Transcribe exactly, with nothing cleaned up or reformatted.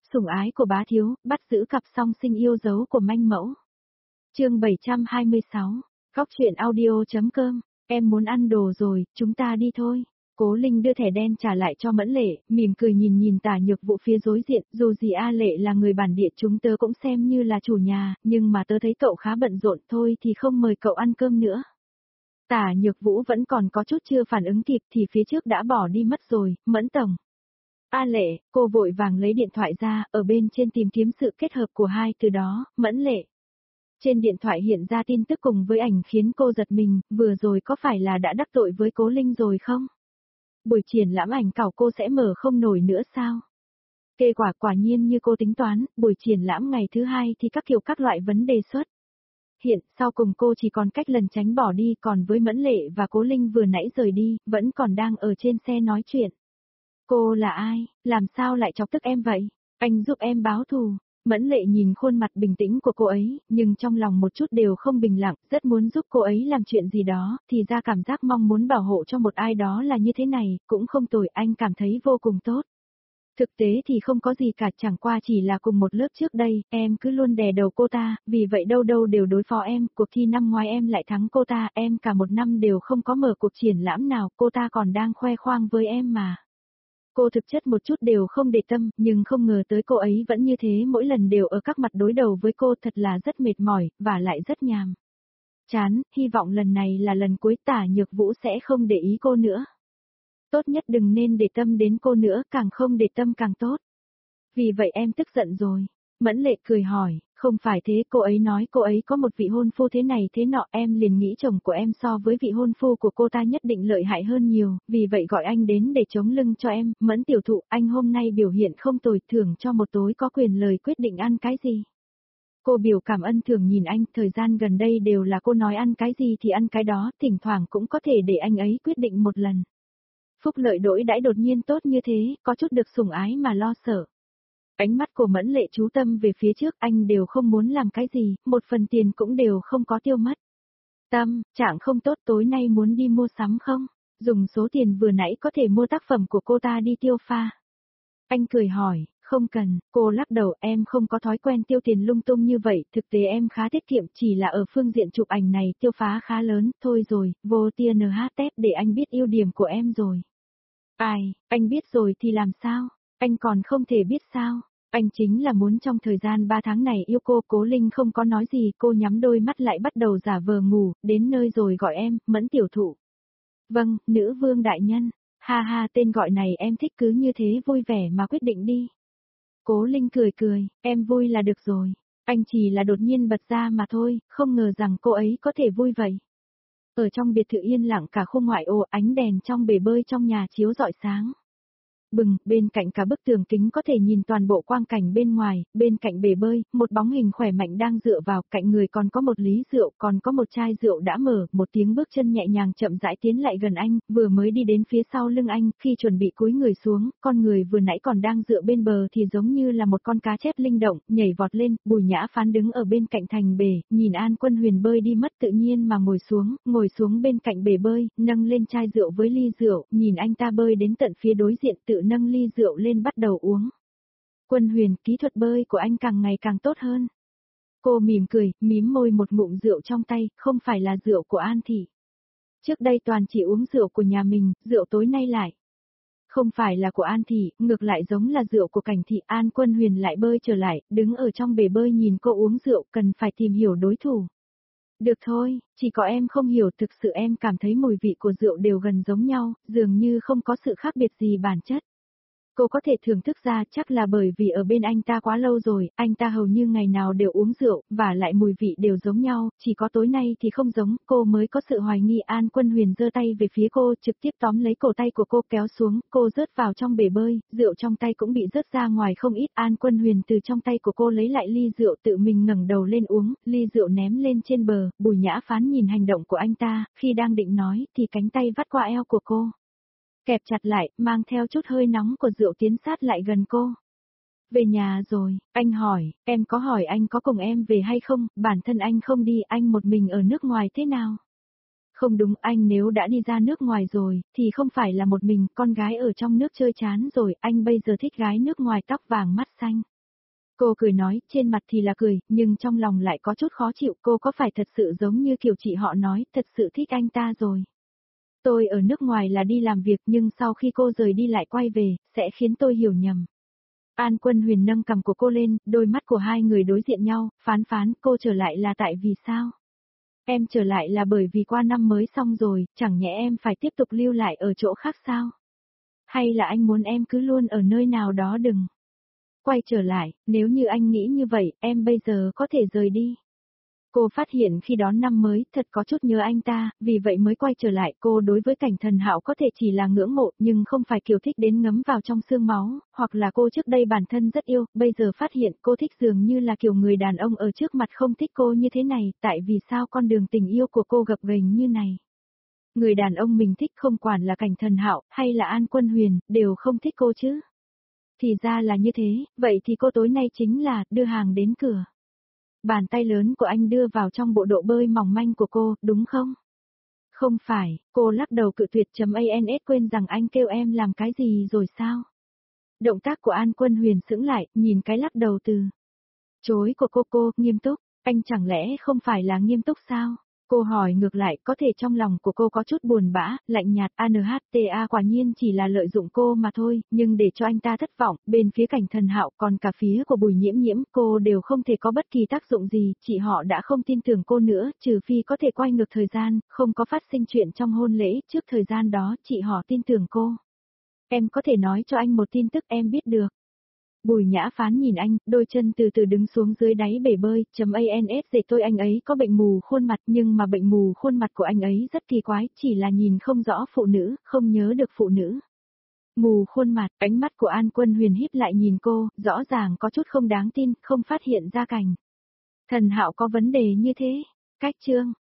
Sủng ái của bá thiếu, bắt giữ cặp song sinh yêu dấu của manh mẫu. Chương bảy trăm hai mươi sáu, Góc truyện audio.com, em muốn ăn đồ rồi, chúng ta đi thôi. Cố Linh đưa thẻ đen trả lại cho Mẫn Lệ, mỉm cười nhìn nhìn Tả Nhược Vũ phía đối diện, dù gì A Lệ là người bản địa chúng tớ cũng xem như là chủ nhà, nhưng mà tớ thấy cậu khá bận rộn thôi thì không mời cậu ăn cơm nữa. Tả Nhược Vũ vẫn còn có chút chưa phản ứng kịp thì phía trước đã bỏ đi mất rồi, Mẫn tổng. A Lệ, cô vội vàng lấy điện thoại ra, ở bên trên tìm kiếm sự kết hợp của hai từ đó, Mẫn Lệ. Trên điện thoại hiện ra tin tức cùng với ảnh khiến cô giật mình, vừa rồi có phải là đã đắc tội với Cố Linh rồi không? Buổi triển lãm ảnh cảo cô sẽ mở không nổi nữa sao? Kết quả quả nhiên như cô tính toán, buổi triển lãm ngày thứ hai thì các kiểu các loại vấn đề xuất. Hiện, sau cùng cô chỉ còn cách lần tránh bỏ đi, còn với Mẫn Lệ và Cố Linh vừa nãy rời đi, vẫn còn đang ở trên xe nói chuyện. Cô là ai, làm sao lại chọc tức em vậy? Anh giúp em báo thù. Mẫn Lệ nhìn khuôn mặt bình tĩnh của cô ấy, nhưng trong lòng một chút đều không bình lặng, rất muốn giúp cô ấy làm chuyện gì đó, thì ra cảm giác mong muốn bảo hộ cho một ai đó là như thế này, cũng không tồi, anh cảm thấy vô cùng tốt. Thực tế thì không có gì cả, chẳng qua chỉ là cùng một lớp trước đây, em cứ luôn đè đầu cô ta, vì vậy đâu đâu đều đối phó em, cuộc thi năm ngoái em lại thắng cô ta, em cả một năm đều không có mở cuộc triển lãm nào, cô ta còn đang khoe khoang với em mà. Cô thực chất một chút đều không để tâm, nhưng không ngờ tới cô ấy vẫn như thế, mỗi lần đều ở các mặt đối đầu với cô, thật là rất mệt mỏi, và lại rất nhàm. Chán, hy vọng lần này là lần cuối Tả Nhược Vũ sẽ không để ý cô nữa. Tốt nhất đừng nên để tâm đến cô nữa, càng không để tâm càng tốt. Vì vậy em tức giận rồi. Mẫn Lệ cười hỏi, không phải thế, cô ấy nói cô ấy có một vị hôn phu thế này thế nọ, em liền nghĩ chồng của em so với vị hôn phu của cô ta nhất định lợi hại hơn nhiều, vì vậy gọi anh đến để chống lưng cho em. Mẫn tiểu thụ, anh hôm nay biểu hiện không tồi, thưởng cho một tối có quyền lời quyết định ăn cái gì. Cô biểu cảm ân thường nhìn anh, thời gian gần đây đều là cô nói ăn cái gì thì ăn cái đó, thỉnh thoảng cũng có thể để anh ấy quyết định một lần. Phúc lợi đổi đãi đột nhiên tốt như thế, có chút được sủng ái mà lo sợ. Ánh mắt của Mẫn Lệ chú tâm về phía trước, anh đều không muốn làm cái gì, một phần tiền cũng đều không có tiêu mất. Tâm, trạng không tốt, tối nay muốn đi mua sắm không? Dùng số tiền vừa nãy có thể mua tác phẩm của cô ta đi tiêu pha. Anh cười hỏi, không cần, cô lắc đầu, em không có thói quen tiêu tiền lung tung như vậy, thực tế em khá tiết kiệm, chỉ là ở phương diện chụp ảnh này tiêu phá khá lớn, thôi rồi, vô tia en hát tép để anh biết ưu điểm của em rồi. Ai, anh biết rồi thì làm sao? Anh còn không thể biết sao? Anh chính là muốn trong thời gian ba tháng này yêu cô. Cố Linh không có nói gì, cô nhắm đôi mắt lại bắt đầu giả vờ ngủ, đến nơi rồi gọi em, Mẫn tiểu thụ. Vâng, nữ vương đại nhân, ha ha, tên gọi này em thích, cứ như thế vui vẻ mà quyết định đi. Cố Linh cười cười, em vui là được rồi, anh chỉ là đột nhiên bật ra mà thôi, không ngờ rằng cô ấy có thể vui vậy. Ở trong biệt thự yên lặng cả khu ngoại ô, ánh đèn trong bể bơi trong nhà chiếu rọi sáng. Bừng, bên cạnh cả bức tường kính có thể nhìn toàn bộ quang cảnh bên ngoài, bên cạnh bể bơi, một bóng hình khỏe mạnh đang dựa vào, cạnh người còn có một ly rượu, còn có một chai rượu đã mở, một tiếng bước chân nhẹ nhàng chậm rãi tiến lại gần anh, vừa mới đi đến phía sau lưng anh, khi chuẩn bị cúi người xuống, con người vừa nãy còn đang dựa bên bờ thì giống như là một con cá chép linh động, nhảy vọt lên, Bùi Nhã Phán đứng ở bên cạnh thành bể, nhìn An Quân Huyền bơi đi mất tự nhiên mà ngồi xuống, ngồi xuống bên cạnh bể bơi, nâng lên chai rượu với ly rượu, nhìn anh ta bơi đến tận phía đối diện tự nâng ly rượu lên bắt đầu uống. Quân Huyền, kỹ thuật bơi của anh càng ngày càng tốt hơn. Cô mỉm cười, mím môi một ngụm rượu trong tay, không phải là rượu của An Thị. Trước đây toàn chỉ uống rượu của nhà mình, rượu tối nay lại. Không phải là của An Thị, ngược lại giống là rượu của Cảnh Thị. An Quân Huyền lại bơi trở lại, đứng ở trong bể bơi nhìn cô uống rượu, cần phải tìm hiểu đối thủ. Được thôi, chỉ có em không hiểu, thực sự em cảm thấy mùi vị của rượu đều gần giống nhau, dường như không có sự khác biệt gì bản chất. Cô có thể thưởng thức ra, chắc là bởi vì ở bên anh ta quá lâu rồi, anh ta hầu như ngày nào đều uống rượu, và lại mùi vị đều giống nhau, chỉ có tối nay thì không giống, cô mới có sự hoài nghi. An Quân Huyền giơ tay về phía cô, trực tiếp tóm lấy cổ tay của cô kéo xuống, cô rớt vào trong bể bơi, rượu trong tay cũng bị rớt ra ngoài không ít. An Quân Huyền từ trong tay của cô lấy lại ly rượu, tự mình ngẩng đầu lên uống, ly rượu ném lên trên bờ. Bùi Nhã Phán nhìn hành động của anh ta, khi đang định nói, thì cánh tay vắt qua eo của cô. Kẹp chặt lại, mang theo chút hơi nóng của rượu tiến sát lại gần cô. Về nhà rồi, anh hỏi, em có hỏi anh có cùng em về hay không, bản thân anh không đi, anh một mình ở nước ngoài thế nào? Không đúng, anh nếu đã đi ra nước ngoài rồi, thì không phải là một mình, con gái ở trong nước chơi chán rồi, anh bây giờ thích gái nước ngoài tóc vàng mắt xanh. Cô cười nói, trên mặt thì là cười, nhưng trong lòng lại có chút khó chịu, cô có phải thật sự giống như kiểu chị họ nói, thật sự thích anh ta rồi. Tôi ở nước ngoài là đi làm việc nhưng sau khi cô rời đi lại quay về, sẽ khiến tôi hiểu nhầm. An Quân Huyền nâng cằm của cô lên, đôi mắt của hai người đối diện nhau, phán phán, cô trở lại là tại vì sao? Em trở lại là bởi vì qua năm mới xong rồi, chẳng nhẽ em phải tiếp tục lưu lại ở chỗ khác sao? Hay là anh muốn em cứ luôn ở nơi nào đó đừng quay trở lại, nếu như anh nghĩ như vậy, em bây giờ có thể rời đi. Cô phát hiện khi đón năm mới, thật có chút nhớ anh ta, vì vậy mới quay trở lại. Cô đối với Cảnh Thần Hạo có thể chỉ là ngưỡng mộ, nhưng không phải kiểu thích đến ngấm vào trong xương máu, hoặc là cô trước đây bản thân rất yêu, bây giờ phát hiện cô thích dường như là kiểu người đàn ông ở trước mặt không thích cô như thế này, tại vì sao con đường tình yêu của cô gập ghềnh như này. Người đàn ông mình thích không quản là Cảnh Thần Hạo, hay là An Quân Huyền, đều không thích cô chứ. Thì ra là như thế, vậy thì cô tối nay chính là, đưa hàng đến cửa. Bàn tay lớn của anh đưa vào trong bộ độ bơi mỏng manh của cô, đúng không? Không phải, cô lắc đầu cự tuyệt chấm ans quên rằng anh kêu em làm cái gì rồi sao? Động tác của An Quân Huyền sững lại, nhìn cái lắc đầu từ chối của cô cô, nghiêm túc, anh chẳng lẽ không phải là nghiêm túc sao? Cô hỏi ngược lại, có thể trong lòng của cô có chút buồn bã, lạnh nhạt, a en hát tê a quả nhiên chỉ là lợi dụng cô mà thôi, nhưng để cho anh ta thất vọng, bên phía Cảnh Thần Hạo còn cả phía của Bùi Nhiễm Nhiễm, cô đều không thể có bất kỳ tác dụng gì, chị họ đã không tin tưởng cô nữa, trừ phi có thể quay ngược thời gian, không có phát sinh chuyện trong hôn lễ, trước thời gian đó, chị họ tin tưởng cô. Em có thể nói cho anh một tin tức em biết được. Bùi Nhã Phán nhìn anh, đôi chân từ từ đứng xuống dưới đáy bể bơi, chấm ans dạy tôi anh ấy có bệnh mù khuôn mặt nhưng mà bệnh mù khuôn mặt của anh ấy rất kỳ quái, chỉ là nhìn không rõ phụ nữ, không nhớ được phụ nữ. Mù khuôn mặt, ánh mắt của An Quân Huyền híp lại nhìn cô, rõ ràng có chút không đáng tin, không phát hiện ra Cảnh Thần Hạo có vấn đề như thế. Cách chương